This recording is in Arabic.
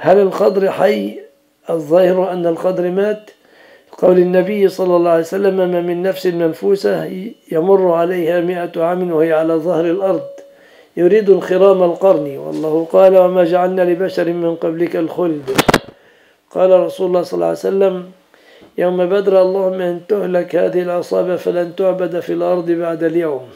هل الخضر حي؟ الظاهر أن الخضر مات، قول النبي صلى الله عليه وسلم: ما من نفس منفوسة يمر عليها 100 عام وهي على ظهر الأرض يريد انخرام القرن، والله قال: وما جعلنا لبشر من قبلك الخلد. قال رسول الله صلى الله عليه وسلم يوم بدر: اللهم إن تهلك هذه العصابة فلن تعبد في الأرض بعد اليوم.